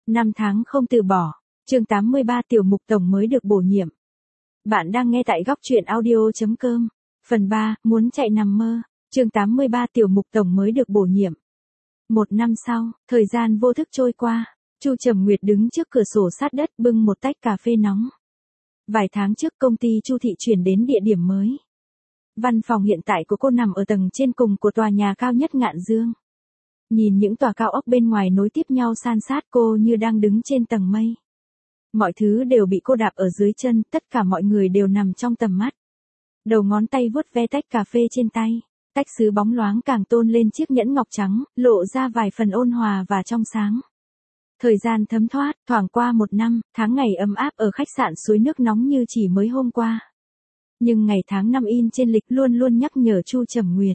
Năm tháng không từ bỏ. Chương 83 Tiểu Mục Tổng mới được bổ nhiệm. Bạn đang nghe tại góc truyện audio.com. Phần 3, muốn chạy nằm mơ. Chương 83 Tiểu Mục Tổng mới được bổ nhiệm. Một năm sau, thời gian vô thức trôi qua. Chu Trầm Nguyệt đứng trước cửa sổ sát đất bưng một tách cà phê nóng. Vài tháng trước công ty Chu Thị chuyển đến địa điểm mới. Văn phòng hiện tại của cô nằm ở tầng trên cùng của tòa nhà cao nhất Ngạn Dương. Nhìn những tòa cao ốc bên ngoài nối tiếp nhau san sát, cô như đang đứng trên tầng mây. Mọi thứ đều bị cô đạp ở dưới chân, tất cả mọi người đều nằm trong tầm mắt. Đầu ngón tay vuốt ve tách cà phê trên tay. Tách sứ bóng loáng càng tôn lên chiếc nhẫn ngọc trắng, lộ ra vài phần ôn hòa và trong sáng. Thời gian thấm thoát, thoảng qua một năm, tháng ngày ấm áp ở khách sạn suối nước nóng như chỉ mới hôm qua. Nhưng ngày tháng năm in trên lịch luôn luôn nhắc nhở Chu Trầm Nguyệt.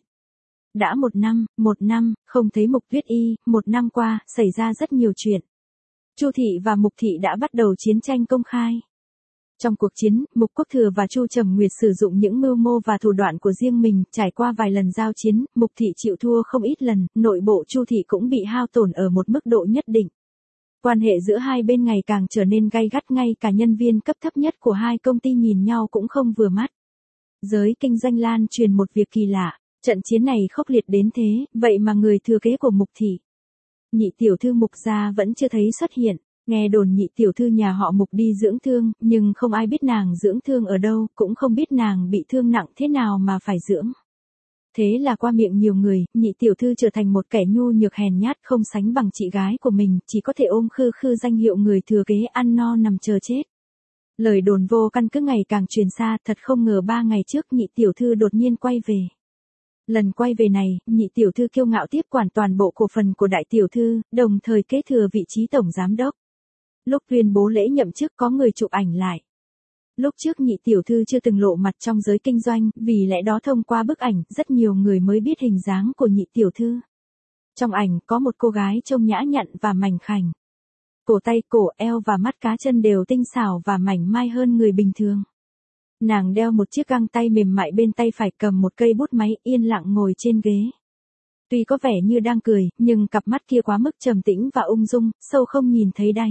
Đã một năm, không thấy Mục Tuyết Y, một năm qua, xảy ra rất nhiều chuyện. Chu Thị và Mục Thị đã bắt đầu chiến tranh công khai. Trong cuộc chiến, Mục Quốc Thừa và Chu Trầm Nguyệt sử dụng những mưu mô và thủ đoạn của riêng mình, trải qua vài lần giao chiến, Mục Thị chịu thua không ít lần, nội bộ Chu Thị cũng bị hao tổn ở một mức độ nhất định. Quan hệ giữa hai bên ngày càng trở nên gay gắt, ngay cả nhân viên cấp thấp nhất của hai công ty nhìn nhau cũng không vừa mắt. Giới kinh doanh lan truyền một việc kỳ lạ, trận chiến này khốc liệt đến thế, vậy mà người thừa kế của Mục Thị, nhị tiểu thư Mục gia vẫn chưa thấy xuất hiện. Nghe đồn nhị tiểu thư nhà họ Mục đi dưỡng thương, nhưng không ai biết nàng dưỡng thương ở đâu, cũng không biết nàng bị thương nặng thế nào mà phải dưỡng. Thế là qua miệng nhiều người, nhị tiểu thư trở thành một kẻ nhu nhược hèn nhát, không sánh bằng chị gái của mình, chỉ có thể ôm khư khư danh hiệu người thừa kế ăn no nằm chờ chết. Lời đồn vô căn cứ ngày càng truyền xa, thật không ngờ 3 ngày trước nhị tiểu thư đột nhiên quay về. Lần quay về này, nhị tiểu thư kiêu ngạo tiếp quản toàn bộ cổ phần của đại tiểu thư, đồng thời kế thừa vị trí tổng giám đốc. Lúc tuyên bố lễ nhậm chức có người chụp ảnh lại. Lúc trước nhị tiểu thư chưa từng lộ mặt trong giới kinh doanh, vì lẽ đó thông qua bức ảnh, rất nhiều người mới biết hình dáng của nhị tiểu thư. Trong ảnh có một cô gái trông nhã nhặn và mảnh khảnh. Cổ tay, cổ, eo và mắt cá chân đều tinh xảo và mảnh mai hơn người bình thường. Nàng đeo một chiếc găng tay mềm mại bên tay phải, cầm một cây bút máy, yên lặng ngồi trên ghế. Tuy có vẻ như đang cười, nhưng cặp mắt kia quá mức trầm tĩnh và ung dung, sâu không nhìn thấy đáy.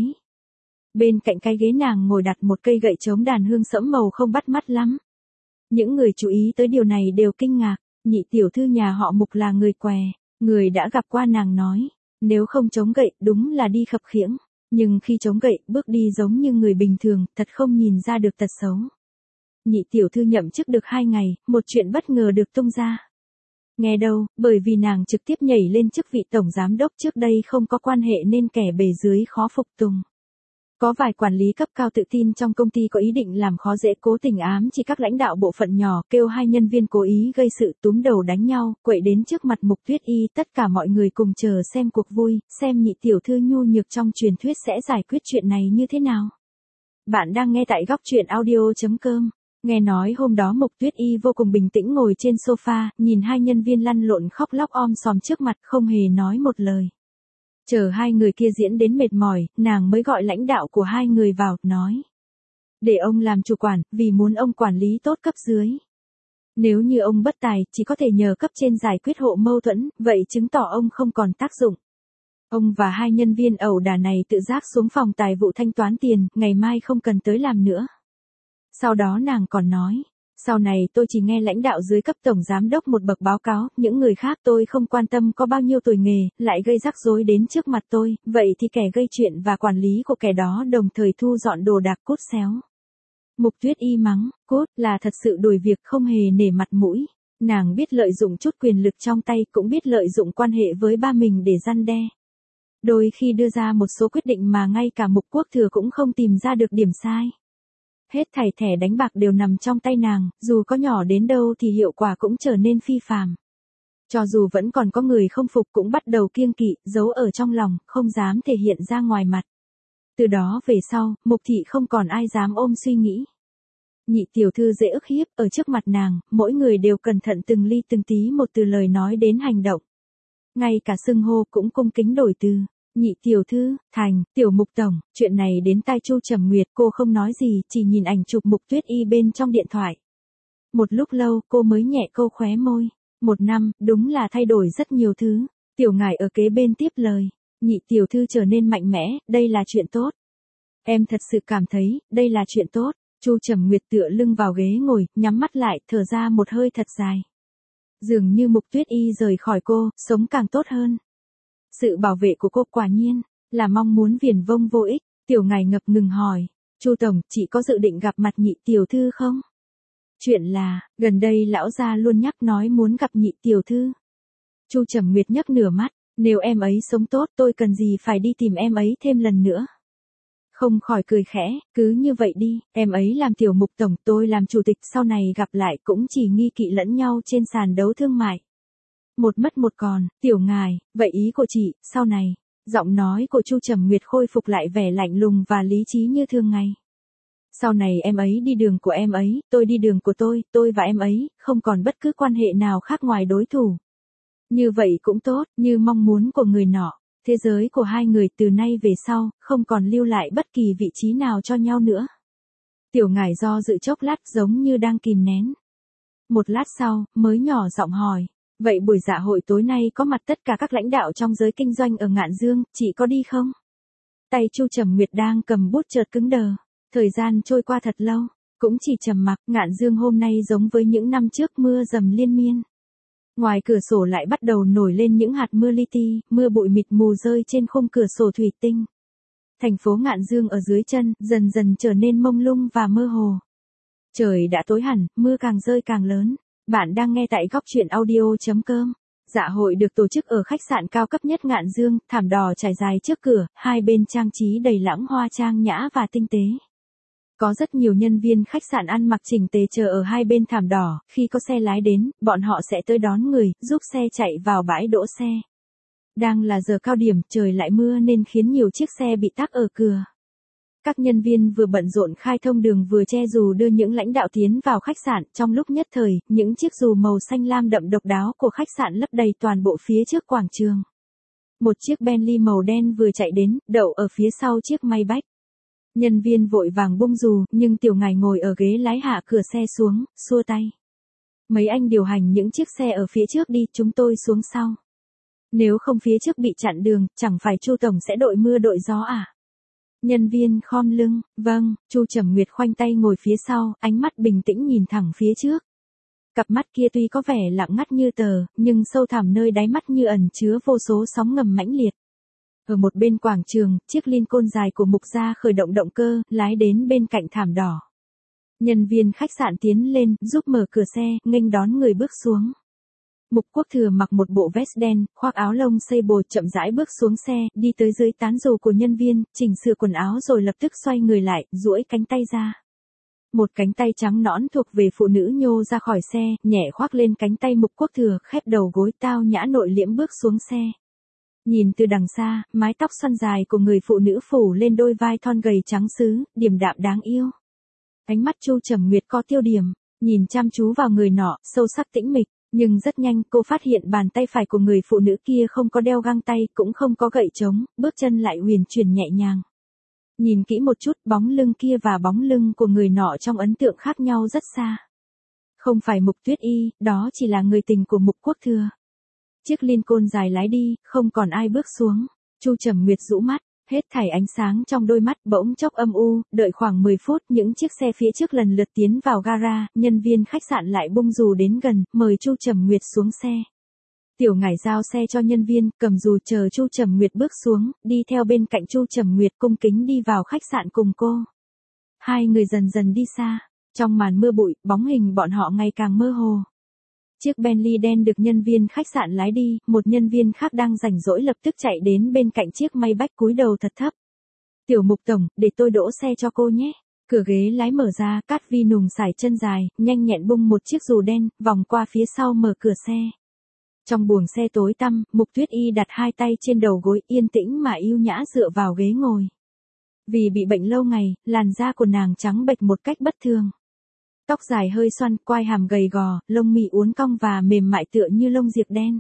Bên cạnh cái ghế nàng ngồi đặt một cây gậy trống đàn hương sẫm màu không bắt mắt lắm. Những người chú ý tới điều này đều kinh ngạc, nhị tiểu thư nhà họ Mục là người què. Người đã gặp qua nàng nói, nếu không chống gậy đúng là đi khập khiễng, nhưng khi chống gậy bước đi giống như người bình thường, thật không nhìn ra được tật xấu. Nhị tiểu thư nhậm chức được 2 ngày, một chuyện bất ngờ được tung ra. Nghe đâu, bởi vì nàng trực tiếp nhảy lên chức vị tổng giám đốc, trước đây không có quan hệ nên kẻ bề dưới khó phục tùng. Có vài quản lý cấp cao tự tin trong công ty có ý định làm khó dễ, cố tình ám chỉ các lãnh đạo bộ phận nhỏ, kêu 2 nhân viên cố ý gây sự, túm đầu đánh nhau, quậy đến trước mặt Mục Tuyết Y. Tất cả mọi người cùng chờ xem cuộc vui, xem nhị tiểu thư nhu nhược trong truyền thuyết sẽ giải quyết chuyện này như thế nào. Bạn đang nghe tại góc truyện audio.com. Nghe nói hôm đó Mục Tuyết Y vô cùng bình tĩnh ngồi trên sofa, nhìn 2 nhân viên lăn lộn khóc lóc om sòm trước mặt, không hề nói một lời. Chờ 2 người kia diễn đến mệt mỏi, nàng mới gọi lãnh đạo của 2 người vào, nói. Để ông làm chủ quản, vì muốn ông quản lý tốt cấp dưới. Nếu như ông bất tài, chỉ có thể nhờ cấp trên giải quyết hộ mâu thuẫn, vậy chứng tỏ ông không còn tác dụng. Ông và 2 nhân viên ẩu đả này tự giác xuống phòng tài vụ thanh toán tiền, ngày mai không cần tới làm nữa. Sau đó nàng còn nói, sau này tôi chỉ nghe lãnh đạo dưới cấp tổng giám đốc một bậc báo cáo, những người khác tôi không quan tâm có bao nhiêu tuổi nghề, lại gây rắc rối đến trước mặt tôi, vậy thì kẻ gây chuyện và quản lý của kẻ đó đồng thời thu dọn đồ đạc, cút xéo. Mục Tuyết Y mắng, cút là thật sự đuổi việc, không hề nể mặt mũi. Nàng biết lợi dụng chút quyền lực trong tay, cũng biết lợi dụng quan hệ với ba mình để răn đe. Đôi khi đưa ra một số quyết định mà ngay cả Mục Quốc Thừa cũng không tìm ra được điểm sai. Hết thảy thẻ đánh bạc đều nằm trong tay nàng, dù có nhỏ đến đâu thì hiệu quả cũng trở nên phi phàm. Cho dù vẫn còn có người không phục cũng bắt đầu kiêng kỵ, giấu ở trong lòng, không dám thể hiện ra ngoài mặt. Từ đó về sau, Mục Thị không còn ai dám ôm suy nghĩ. Nhị tiểu thư dễ ức hiếp, ở trước mặt nàng, mỗi người đều cẩn thận từng ly từng tí một, từ lời nói đến hành động. Ngay cả xưng hô cũng cung kính đổi từ. Nhị tiểu thư, thành, tiểu Mục tổng, chuyện này đến tai Chu Trầm Nguyệt, cô không nói gì, chỉ nhìn ảnh chụp Mục Tuyết Y bên trong điện thoại. Một lúc lâu, cô mới nhẹ câu khóe môi. 1 năm, đúng là thay đổi rất nhiều thứ. Tiểu ngải ở kế bên tiếp lời. Nhị tiểu thư trở nên mạnh mẽ, đây là chuyện tốt. Em thật sự cảm thấy, đây là chuyện tốt. Chu Trầm Nguyệt tựa lưng vào ghế ngồi, nhắm mắt lại, thở ra một hơi thật dài. Dường như Mục Tuyết Y rời khỏi cô, sống càng tốt hơn. Sự bảo vệ của cô quả nhiên, là mong muốn viển vông vô ích. Tiểu Ngải ngập ngừng hỏi, Chu Tổng, chị có dự định gặp mặt nhị tiểu thư không? Chuyện là, gần đây lão gia luôn nhắc nói muốn gặp nhị tiểu thư. Chu Trầm Nguyệt nhấc nửa mắt, nếu em ấy sống tốt tôi cần gì phải đi tìm em ấy thêm lần nữa. Không khỏi cười khẽ, cứ như vậy đi, em ấy làm tiểu mục tổng, tôi làm chủ tịch, sau này gặp lại cũng chỉ nghi kỵ lẫn nhau trên sàn đấu thương mại. Một mất một còn, Tiểu Ngải, vậy ý của chị, sau này, giọng nói của Chu Trầm Nguyệt khôi phục lại vẻ lạnh lùng và lý trí như thường ngày. Sau này em ấy đi đường của em ấy, tôi đi đường của tôi và em ấy, không còn bất cứ quan hệ nào khác ngoài đối thủ. Như vậy cũng tốt, như mong muốn của người nọ. Thế giới của hai người từ nay về sau, không còn lưu lại bất kỳ vị trí nào cho nhau nữa. Tiểu Ngải do dự chốc lát giống như đang kìm nén. Một lát sau, mới nhỏ giọng hỏi, vậy buổi dạ hội tối nay có mặt tất cả các lãnh đạo trong giới kinh doanh ở Ngạn Dương, chị có đi không? Tay Chu Trầm Nguyệt đang cầm bút chợt cứng đờ. Thời gian trôi qua thật lâu, cũng chỉ trầm mặc. Ngạn Dương hôm nay giống với những năm trước, mưa dầm liên miên. Ngoài cửa sổ lại bắt đầu nổi lên những hạt mưa li ti, mưa bụi mịt mù rơi trên khung cửa sổ thủy tinh. Thành phố Ngạn Dương ở dưới chân, dần dần trở nên mông lung và mơ hồ. Trời đã tối hẳn, mưa càng rơi càng lớn. Bạn đang nghe tại góc truyện audio.com. Dạ hội được tổ chức ở khách sạn cao cấp nhất Ngạn Dương, thảm đỏ trải dài trước cửa, hai bên trang trí đầy lãng hoa trang nhã và tinh tế. Có rất nhiều nhân viên khách sạn ăn mặc chỉnh tề chờ ở hai bên thảm đỏ, khi có xe lái đến, bọn họ sẽ tới đón người, giúp xe chạy vào bãi đỗ xe. Đang là giờ cao điểm, trời lại mưa nên khiến nhiều chiếc xe bị tắc ở cửa. Các nhân viên vừa bận rộn khai thông đường vừa che dù đưa những lãnh đạo tiến vào khách sạn, trong lúc nhất thời, những chiếc dù màu xanh lam đậm độc đáo của khách sạn lấp đầy toàn bộ phía trước quảng trường. Một chiếc Bentley màu đen vừa chạy đến, đậu ở phía sau chiếc Maybach. Nhân viên vội vàng bung dù, nhưng Tiểu Ngải ngồi ở ghế lái hạ cửa xe xuống, xua tay. Mấy anh điều hành những chiếc xe ở phía trước đi, chúng tôi xuống sau. Nếu không phía trước bị chặn đường, chẳng phải Chu Tổng sẽ đội mưa đội gió à? Nhân viên khom lưng, vâng. Chu Trầm Nguyệt khoanh tay ngồi phía sau, ánh mắt bình tĩnh nhìn thẳng phía trước. Cặp mắt kia tuy có vẻ lặng ngắt như tờ, nhưng sâu thẳm nơi đáy mắt như ẩn chứa vô số sóng ngầm mãnh liệt. Ở một bên quảng trường, chiếc Lincoln dài của Mục gia khởi động động cơ, lái đến bên cạnh thảm đỏ. Nhân viên khách sạn tiến lên, giúp mở cửa xe, nghênh đón người bước xuống. Mục Quốc Thừa mặc một bộ vest đen, khoác áo lông sable, chậm rãi bước xuống xe, đi tới dưới tán dù của nhân viên, chỉnh sửa quần áo rồi lập tức xoay người lại, duỗi cánh tay ra. Một cánh tay trắng nõn thuộc về phụ nữ nhô ra khỏi xe, nhẹ khoác lên cánh tay Mục Quốc Thừa, khép đầu gối, tao nhã nội liễm bước xuống xe. Nhìn từ đằng xa, mái tóc xoăn dài của người phụ nữ phủ lên đôi vai thon gầy trắng sứ, điềm đạm đáng yêu. Ánh mắt Chu Trầm Nguyệt có tiêu điểm, nhìn chăm chú vào người nọ, sâu sắc tĩnh mịch, nhưng rất nhanh cô phát hiện bàn tay phải của người phụ nữ kia không có đeo găng tay, cũng không có gậy trống, bước chân lại huyền chuyển nhẹ nhàng. Nhìn kỹ một chút, bóng lưng kia và bóng lưng của người nọ trong ấn tượng khác nhau rất xa. Không phải Mục Tuyết Y, đó chỉ là người tình của Mục Quốc Thừa. Chiếc Lincoln dài lái đi, không còn ai bước xuống. Chu Trầm Nguyệt rũ mắt, hết thảy ánh sáng trong đôi mắt bỗng chốc âm u, đợi khoảng 10 phút, những chiếc xe phía trước lần lượt tiến vào gara, nhân viên khách sạn lại bung dù đến gần, mời Chu Trầm Nguyệt xuống xe. Tiểu Ngải giao xe cho nhân viên, cầm dù chờ Chu Trầm Nguyệt bước xuống, đi theo bên cạnh Chu Trầm Nguyệt cung kính đi vào khách sạn cùng cô. Hai người dần dần đi xa, trong màn mưa bụi, bóng hình bọn họ ngày càng mơ hồ. Chiếc Bentley đen được nhân viên khách sạn lái đi, một nhân viên khác đang rảnh rỗi lập tức chạy đến bên cạnh chiếc Maybach cúi đầu thật thấp. Tiểu Mục Tổng, để tôi đỗ xe cho cô nhé. Cửa ghế lái mở ra, Cát Vi Nùng sải chân dài, nhanh nhẹn bung một chiếc dù đen, vòng qua phía sau mở cửa xe. Trong buồng xe tối tăm, Mục Tuyết Y đặt hai tay trên đầu gối, yên tĩnh mà yêu nhã dựa vào ghế ngồi. Vì bị bệnh lâu ngày, làn da của nàng trắng bệch một cách bất thường. Tóc dài hơi xoăn, quai hàm gầy gò, lông mi uốn cong và mềm mại tựa như lông diệp đen.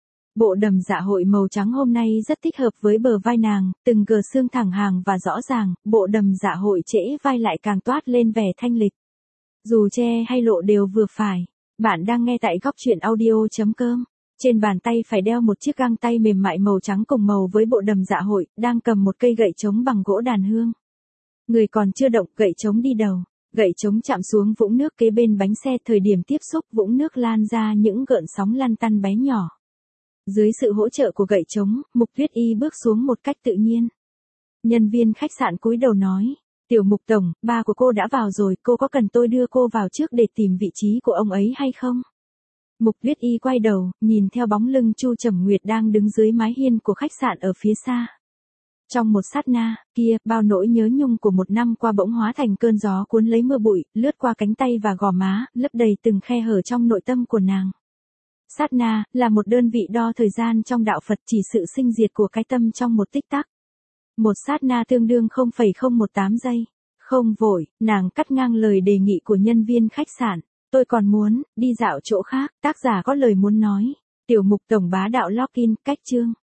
Bộ đầm dạ hội màu trắng hôm nay rất thích hợp với bờ vai nàng, từng gờ xương thẳng hàng và rõ ràng, bộ đầm dạ hội trễ vai lại càng toát lên vẻ thanh lịch. Dù che hay lộ đều vừa phải. Bạn đang nghe tại góc truyện audio.com. Trên bàn tay phải đeo một chiếc găng tay mềm mại màu trắng cùng màu với bộ đầm dạ hội, đang cầm một cây gậy trống bằng gỗ đàn hương. Người còn chưa động, gậy trống đi đầu. Gậy trống chạm xuống vũng nước kế bên bánh xe, thời điểm tiếp xúc vũng nước lan ra những gợn sóng lăn tăn bé nhỏ. Dưới sự hỗ trợ của gậy trống, Mục Tuyết Y bước xuống một cách tự nhiên. Nhân viên khách sạn cúi đầu nói, Tiểu Mục tổng, ba của cô đã vào rồi, cô có cần tôi đưa cô vào trước để tìm vị trí của ông ấy hay không? Mục Tuyết Y quay đầu, nhìn theo bóng lưng Chu Trầm Nguyệt đang đứng dưới mái hiên của khách sạn ở phía xa. Trong một sát na, kia, bao nỗi nhớ nhung của một năm qua bỗng hóa thành cơn gió cuốn lấy mưa bụi, lướt qua cánh tay và gò má, lấp đầy từng khe hở trong nội tâm của nàng. Sát na, là một đơn vị đo thời gian trong đạo Phật, chỉ sự sinh diệt của cái tâm trong một tích tắc. Một sát na tương đương 0,018 giây. Không vội, nàng cắt ngang lời đề nghị của nhân viên khách sạn. Tôi còn muốn, đi dạo chỗ khác, tác giả có lời muốn nói. Tiểu Mục tổng bá đạo login, cách chương.